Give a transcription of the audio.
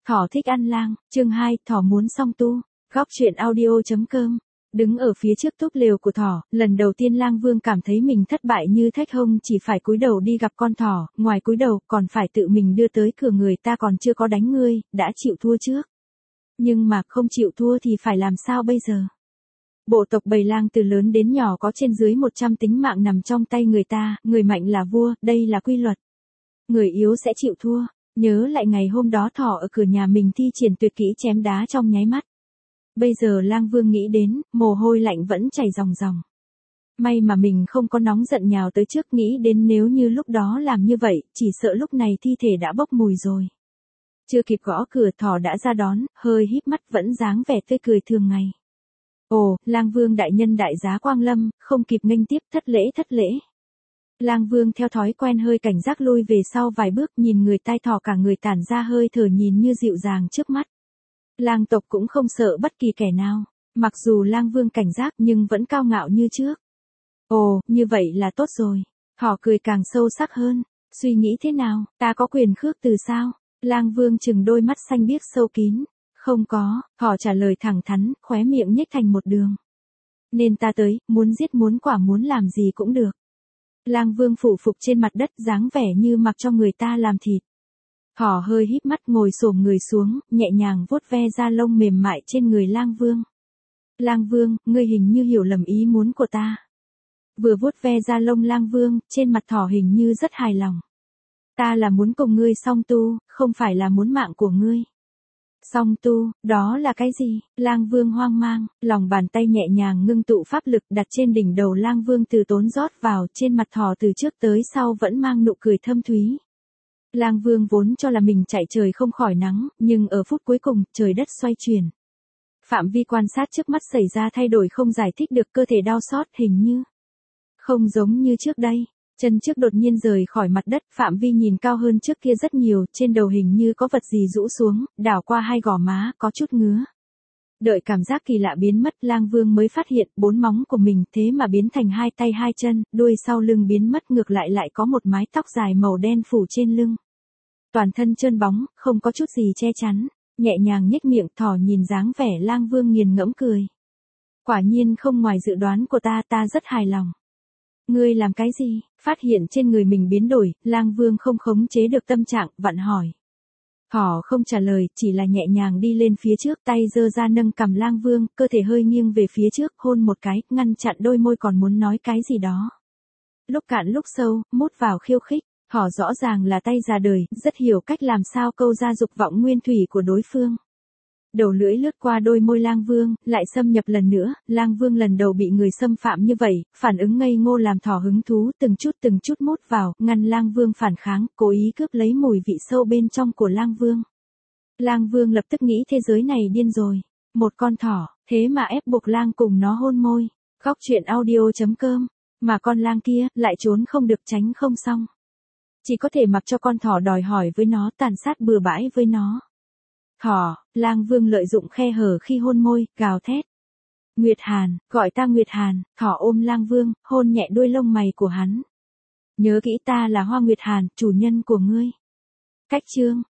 Thỏ thích ăn lang, chương 2, thỏ muốn song tu. Góc truyện audio.com. Đứng ở phía trước túp lều của thỏ, lần đầu tiên Lang Vương cảm thấy mình thất bại như thách hông, chỉ phải cúi đầu đi gặp con thỏ, ngoài cúi đầu còn phải tự mình đưa tới cửa người ta, còn chưa có đánh ngươi, đã chịu thua trước. Nhưng mà không chịu thua thì phải làm sao bây giờ? Bộ tộc bầy lang từ lớn đến nhỏ có trên dưới 100 tính mạng nằm trong tay người ta, người mạnh là vua, đây là quy luật. Người yếu sẽ chịu thua. Nhớ lại ngày hôm đó thỏ ở cửa nhà mình thi triển tuyệt kỹ chém đá trong nháy mắt. Bây giờ Lang Vương nghĩ đến, mồ hôi lạnh vẫn chảy ròng ròng. May mà mình không có nóng giận nhào tới trước, nghĩ đến nếu như lúc đó làm như vậy, chỉ sợ lúc này thi thể đã bốc mùi rồi. Chưa kịp gõ cửa thỏ đã ra đón, hơi híp mắt vẫn dáng vẻ tươi cười thường ngày. Ồ, Lang Vương đại nhân đại giá quang lâm, không kịp nghênh tiếp, thất lễ. Lang Vương theo thói quen hơi cảnh giác lui về sau vài bước, nhìn người tai thỏ cả người tản ra hơi thở nhìn như dịu dàng trước mắt. Lang tộc cũng không sợ bất kỳ kẻ nào, mặc dù Lang Vương cảnh giác nhưng vẫn cao ngạo như trước. Ồ, như vậy là tốt rồi. Thỏ cười càng sâu sắc hơn, suy nghĩ thế nào, ta có quyền khước từ sao? Lang Vương chừng đôi mắt xanh biếc sâu kín. Không có, thỏ trả lời thẳng thắn, khóe miệng nhếch thành một đường. Nên ta tới, muốn giết muốn quả muốn làm gì cũng được. Lang Vương phủ phục trên mặt đất dáng vẻ như mặc cho người ta làm thịt. Thỏ hơi híp mắt ngồi xổm người xuống, nhẹ nhàng vuốt ve da lông mềm mại trên người Lang Vương. Lang Vương, ngươi hình như hiểu lầm ý muốn của ta. Vừa vuốt ve da lông Lang Vương, trên mặt thỏ hình như rất hài lòng. Ta là muốn cùng ngươi song tu, không phải là muốn mạng của ngươi. Song tu, đó là cái gì? Lang Vương hoang mang, lòng bàn tay nhẹ nhàng ngưng tụ pháp lực đặt trên đỉnh đầu Lang Vương, từ tốn rót vào, trên mặt thỏ từ trước tới sau vẫn mang nụ cười thâm thúy. Lang Vương vốn cho là mình chạy trời không khỏi nắng, nhưng ở phút cuối cùng, trời đất xoay chuyển. Phạm vi quan sát trước mắt xảy ra thay đổi không giải thích được, cơ thể đau xót hình như không giống như trước đây. Chân trước đột nhiên rời khỏi mặt đất, phạm vi nhìn cao hơn trước kia rất nhiều, trên đầu hình như có vật gì rũ xuống, đảo qua hai gò má, có chút ngứa. Đợi cảm giác kỳ lạ biến mất, Lang Vương mới phát hiện bốn móng của mình thế mà biến thành hai tay hai chân, đuôi sau lưng biến mất, ngược lại lại có một mái tóc dài màu đen phủ trên lưng. Toàn thân trơn bóng, không có chút gì che chắn, nhẹ nhàng nhếch miệng, thỏ nhìn dáng vẻ Lang Vương nghiền ngẫm cười. Quả nhiên không ngoài dự đoán của ta rất hài lòng. Ngươi làm cái gì? Phát hiện trên người mình biến đổi, Lang Vương không khống chế được tâm trạng, vặn hỏi. Thỏ không trả lời, chỉ là nhẹ nhàng đi lên phía trước, tay giơ ra nâng cằm Lang Vương, cơ thể hơi nghiêng về phía trước, hôn một cái, ngăn chặn đôi môi còn muốn nói cái gì đó. Lúc cạn lúc sâu, mút vào khiêu khích, thỏ rõ ràng là tay già đời, rất hiểu cách làm sao câu ra dục vọng nguyên thủy của đối phương. Đầu lưỡi lướt qua đôi môi Lang Vương, lại xâm nhập lần nữa, Lang Vương lần đầu bị người xâm phạm như vậy, phản ứng ngây ngô làm thỏ hứng thú, từng chút mút vào, ngăn Lang Vương phản kháng, cố ý cướp lấy mùi vị sâu bên trong của Lang Vương. Lang Vương lập tức nghĩ thế giới này điên rồi, một con thỏ, thế mà ép buộc lang cùng nó hôn môi. Góc truyện audio.com, mà con lang kia, lại trốn không được tránh không xong. Chỉ có thể mặc cho con thỏ đòi hỏi với nó, tàn sát bừa bãi với nó. Thỏ, Lang Vương lợi dụng khe hở khi hôn môi, gào thét. Nguyệt Hàn, gọi ta Nguyệt Hàn, thỏ ôm Lang Vương, hôn nhẹ đuôi lông mày của hắn. Nhớ kỹ, ta là Hoa Nguyệt Hàn, chủ nhân của ngươi. Cách chương.